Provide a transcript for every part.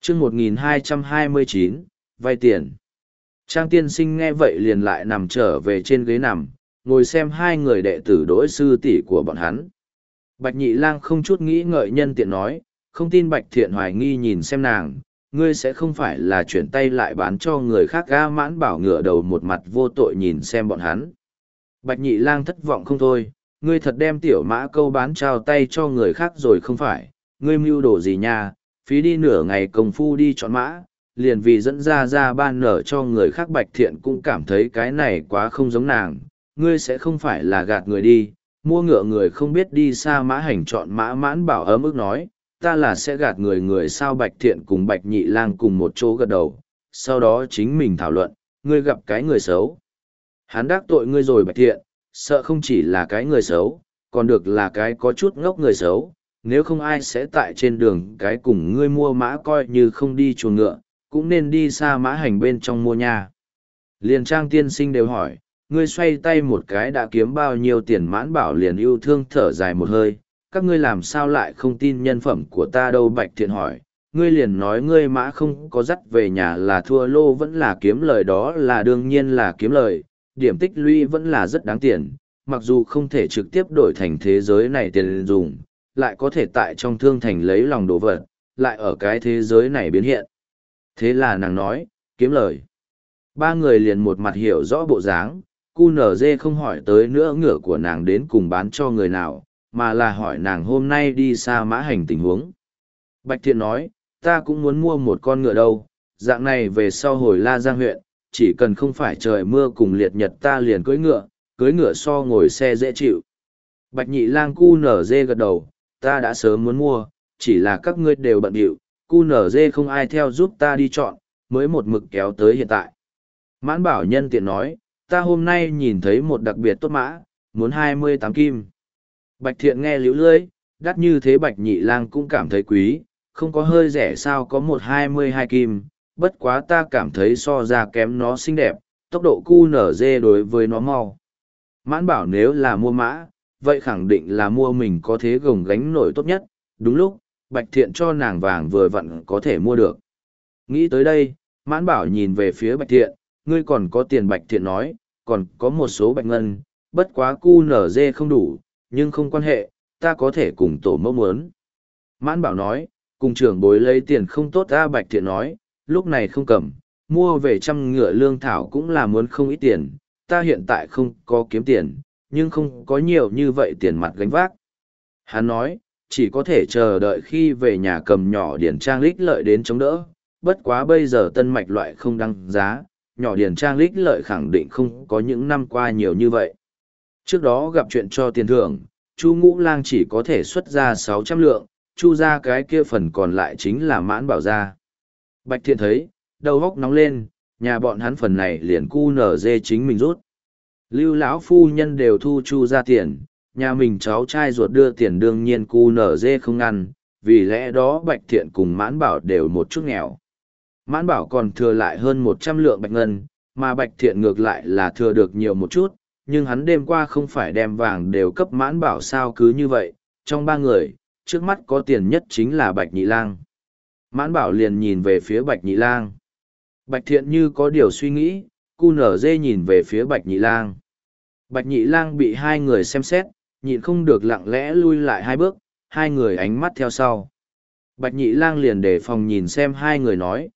chương 1229, vay tiền. Trang tiên sinh nghe vậy liền lại nằm trở về trên ghế nằm, ngồi xem hai người đệ tử đỗi sư tỷ của bọn hắn. Bạch Nhị Lang không chút nghĩ ngợi nhân tiện nói, không tin Bạch Thiện hoài nghi nhìn xem nàng, ngươi sẽ không phải là chuyển tay lại bán cho người khác. Ga Mãn Bảo ngửa đầu một mặt vô tội nhìn xem bọn hắn. Bạch Nhị Lang thất vọng không thôi, ngươi thật đem tiểu mã câu bán trao tay cho người khác rồi không phải, ngươi mưu đồ gì nha, phí đi nửa ngày công phu đi chọn mã, liền vì dẫn ra ban nở cho người khác. Bạch Thiện cũng cảm thấy cái này quá không giống nàng, ngươi sẽ không phải là gạt người đi, mua ngựa người không biết đi xa mã hành chọn mã. Mãn Bảo ấm ức nói, ta là sẽ gạt người sao? Bạch Thiện cùng Bạch Nhị Lang cùng một chỗ gật đầu, sau đó chính mình thảo luận, ngươi gặp cái người xấu. Hắn đắc tội ngươi rồi. Bạch Thiện, sợ không chỉ là cái người xấu, còn được là cái có chút ngốc người xấu, nếu không ai sẽ tại trên đường cái cùng ngươi mua mã, coi như không đi chuồng ngựa, cũng nên đi xa mã hành bên trong mua nha. Liền Trang tiên sinh đều hỏi, ngươi xoay tay một cái đã kiếm bao nhiêu tiền? Mãn Bảo liền yêu thương thở dài một hơi, các ngươi làm sao lại không tin nhân phẩm của ta đâu? Bạch Thiện hỏi, ngươi liền nói ngươi mã không có dắt về nhà là thua lô vẫn là kiếm lời? Đó là đương nhiên là kiếm lời, điểm tích lũy vẫn là rất đáng tiền, mặc dù không thể trực tiếp đổi thành thế giới này tiền dùng, lại có thể tại trong thương thành lấy lòng đồ vật, lại ở cái thế giới này biến hiện. Thế là nàng nói, kiếm lời. Ba người liền một mặt hiểu rõ bộ dáng, QNZ không hỏi tới nữa ngựa của nàng đến cùng bán cho người nào, mà là hỏi nàng hôm nay đi xa mã hành tình huống. Bạch Thiện nói, ta cũng muốn mua một con ngựa đâu, dạng này về sau hồi La Giang huyện, chỉ cần không phải trời mưa cùng liệt nhật ta liền cưỡi ngựa so ngồi xe dễ chịu. Bạch Nhị Lang QNZ gật đầu, ta đã sớm muốn mua, chỉ là các ngươi đều bận rộn, QNZ không ai theo giúp ta đi chọn, mới một mực kéo tới hiện tại. Mãn Bảo nhân tiện nói, ta hôm nay nhìn thấy một đặc biệt tốt mã, muốn 28 kim. Bạch Thiện nghe líu lưỡi, đắt như thế Bạch Nhị Lang cũng cảm thấy quý, không có hơi rẻ sao? Có một 22 kim, bất quá ta cảm thấy so ra kém nó xinh đẹp, tốc độ QNZ đối với nó mau. Mãn Bảo nếu là mua mã, vậy khẳng định là mua mình có thế gồng gánh nổi tốt nhất. Đúng lúc, Bạch Thiện cho nàng vàng vừa vặn có thể mua được. Nghĩ tới đây, Mãn Bảo nhìn về phía Bạch Thiện, ngươi còn có tiền? Bạch Thiện nói, còn có một số bạch ngân, bất quá QNZ không đủ, nhưng không quan hệ, ta có thể cùng tổ mẫu muốn. Mãn Bảo nói, cùng trưởng bối lấy tiền không tốt ta? Bạch Thiện nói, lúc này không cầm, mua về trăm ngựa lương thảo cũng là muốn không ít tiền, ta hiện tại không có kiếm tiền, nhưng không có nhiều như vậy tiền mặt gánh vác. Hắn nói, chỉ có thể chờ đợi khi về nhà cầm nhỏ điển trang lích lợi đến chống đỡ, bất quá bây giờ tân mạch loại không đăng giá, nhỏ điển trang lích lợi khẳng định không có những năm qua nhiều như vậy. Trước đó gặp chuyện cho tiền thưởng, Chu Ngũ Lang chỉ có thể xuất ra 600 lượng, Chu ra cái kia phần còn lại chính là Mãn Bảo ra. Bạch Thiện thấy, đầu góc nóng lên, nhà bọn hắn phần này liền QNZ chính mình rút. Lưu lão phu nhân đều thu Chu ra tiền, nhà mình cháu trai ruột đưa tiền đương nhiên QNZ không ngăn, vì lẽ đó Bạch Thiện cùng Mãn Bảo đều một chút nghèo. Mãn Bảo còn thừa lại hơn 100 lượng bạch ngân, mà Bạch Thiện ngược lại là thừa được nhiều một chút, nhưng hắn đêm qua không phải đem vàng đều cấp Mãn Bảo sao? Cứ như vậy, trong ba người, trước mắt có tiền nhất chính là Bạch Nhị Lang. Mãn Bảo liền nhìn về phía Bạch Nhị Lang. Bạch Thiện như có điều suy nghĩ, QNZ nhìn về phía Bạch Nhị Lang. Bạch Nhị Lang bị hai người xem xét, nhịn không được lặng lẽ lui lại hai bước, hai người ánh mắt theo sau. Bạch Nhị Lang liền đề phòng nhìn xem hai người nói,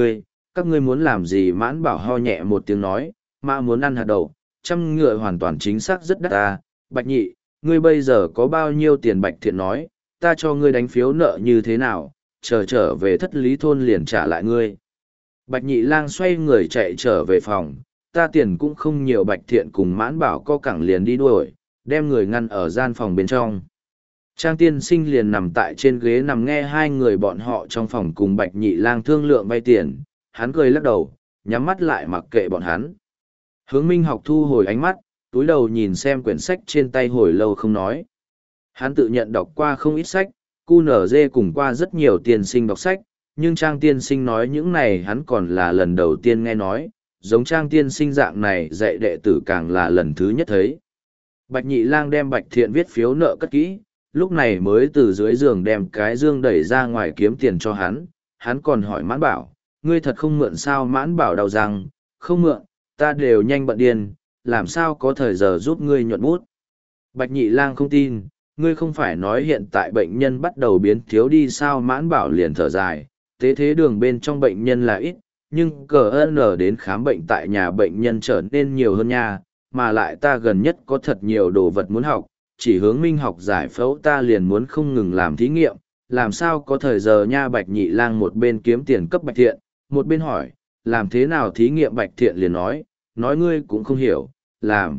các ngươi muốn làm gì? Mãn Bảo ho nhẹ một tiếng nói, mã muốn ăn hạt đậu, trăm ngựa hoàn toàn chính xác rất đắt ta. Bạch Nhị, ngươi bây giờ có bao nhiêu tiền? Bạch Thiện nói, ta cho ngươi đánh phiếu nợ như thế nào, trở về Thất Lý thôn liền trả lại ngươi. Bạch Nhị Lang xoay người chạy trở về phòng, ta tiền cũng không nhiều. Bạch Thiện cùng Mãn Bảo co cẳng liền đi đuổi, đem người ngăn ở gian phòng bên trong. Trang tiên sinh liền nằm tại trên ghế nằm nghe hai người bọn họ trong phòng cùng Bạch Nhị Lang thương lượng vay tiền, hắn cười lắc đầu, nhắm mắt lại mặc kệ bọn hắn. Hướng Minh Học thu hồi ánh mắt, túi đầu nhìn xem quyển sách trên tay hồi lâu không nói. Hắn tự nhận đọc qua không ít sách, QNZ cùng qua rất nhiều tiên sinh đọc sách, nhưng Trang tiên sinh nói những này hắn còn là lần đầu tiên nghe nói, giống Trang tiên sinh dạng này dạy đệ tử càng là lần thứ nhất thấy. Bạch Nhị Lang đem Bạch Thiện viết phiếu nợ cất kỹ, lúc này mới từ dưới giường đem cái dương đẩy ra ngoài kiếm tiền cho hắn. hắn còn hỏi Mãn Bảo, ngươi thật không mượn sao? Mãn Bảo đau rằng, không mượn, ta đều nhanh bận điên, làm sao có thời giờ giúp ngươi nhuận bút. Bạch Nhị Lang không tin, ngươi không phải nói hiện tại bệnh nhân bắt đầu biến thiếu đi sao? Mãn Bảo liền thở dài, tế thế đường bên trong bệnh nhân là ít, nhưng cờ n đến khám bệnh tại nhà bệnh nhân trở nên nhiều hơn nha, mà lại ta gần nhất có thật nhiều đồ vật muốn học, chỉ hướng minh học giải phẫu ta liền muốn không ngừng làm thí nghiệm, làm sao có thời giờ nha. Bạch Nhị Lang một bên kiếm tiền cấp Bạch Thiện, một bên hỏi, làm thế nào thí nghiệm? Bạch Thiện liền nói ngươi cũng không hiểu, làm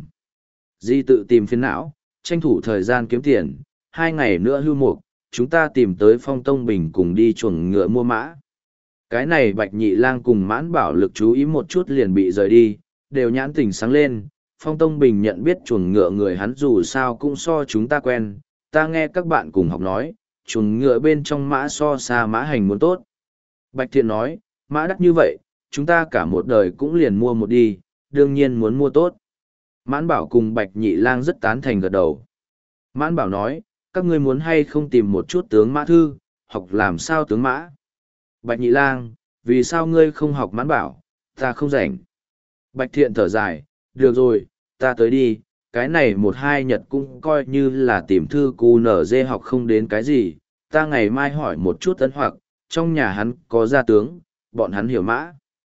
gì tự tìm phiền não, tranh thủ thời gian kiếm tiền, 2 ngày nữa hưu mục, chúng ta tìm tới Phong Tông Bình cùng đi chuồng ngựa mua mã. Cái này Bạch Nhị Lang cùng Mãn Bảo lực chú ý một chút liền bị rời đi, đều nhãn tỉnh sáng lên. Phong Tông Bình nhận biết chuồng ngựa người hắn dù sao cũng so chúng ta quen, ta nghe các bạn cùng học nói, chuồng ngựa bên trong mã so xa mã hành muốn tốt. Bạch Thiện nói, mã đắt như vậy, chúng ta cả một đời cũng liền mua một đi, đương nhiên muốn mua tốt. Mãn Bảo cùng Bạch Nhị Lang rất tán thành gật đầu. Mãn Bảo nói, các ngươi muốn hay không tìm một chút tướng mã thư, học làm sao tướng mã. Bạch Nhị Lang, vì sao ngươi không học? Mãn Bảo, ta không rảnh. Bạch Thiện thở dài, được rồi, ta tới đi, cái này 1-2 nhật cũng coi như là tìm thư cu nở dê học không đến cái gì, ta ngày mai hỏi một chút Tấn Hoặc, trong nhà hắn có gia tướng, bọn hắn hiểu mã.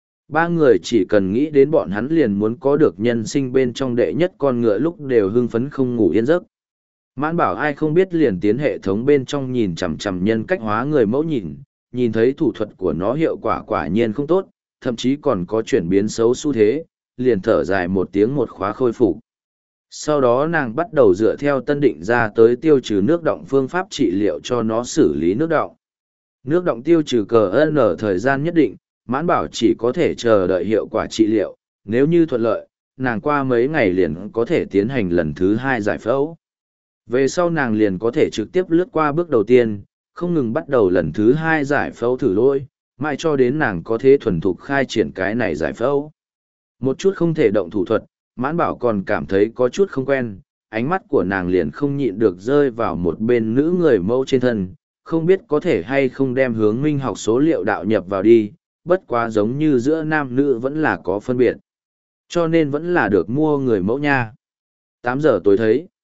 3 người chỉ cần nghĩ đến bọn hắn liền muốn có được nhân sinh bên trong đệ nhất con ngựa lúc đều hưng phấn không ngủ yên giấc. Mãn Bảo ai không biết liền tiến hệ thống bên trong nhìn chằm chằm nhân cách hóa người mẫu nhìn thấy thủ thuật của nó hiệu quả quả nhiên không tốt, thậm chí còn có chuyển biến xấu xu thế, liền thở dài một tiếng một khóa khôi phục. Sau đó nàng bắt đầu dựa theo tân định ra tới tiêu trừ nước động phương pháp trị liệu cho nó xử lý nước động. Nước động tiêu trừ cờ n thời gian nhất định, Mãn Bảo chỉ có thể chờ đợi hiệu quả trị liệu, nếu như thuận lợi, nàng qua mấy ngày liền có thể tiến hành lần thứ 2 giải phẫu. Về sau nàng liền có thể trực tiếp lướt qua bước đầu tiên, không ngừng bắt đầu lần thứ 2 giải phẫu thử lỗi, mãi cho đến nàng có thể thuần thục khai triển cái này giải phẫu. Một chút không thể động thủ thuật, Mãn Bảo còn cảm thấy có chút không quen, ánh mắt của nàng liền không nhịn được rơi vào một bên nữ người mẫu trên thân, không biết có thể hay không đem hướng minh học số liệu đạo nhập vào đi, bất quá giống như giữa nam nữ vẫn là có phân biệt. Cho nên vẫn là được mua người mẫu nha. 8 giờ tối thấy.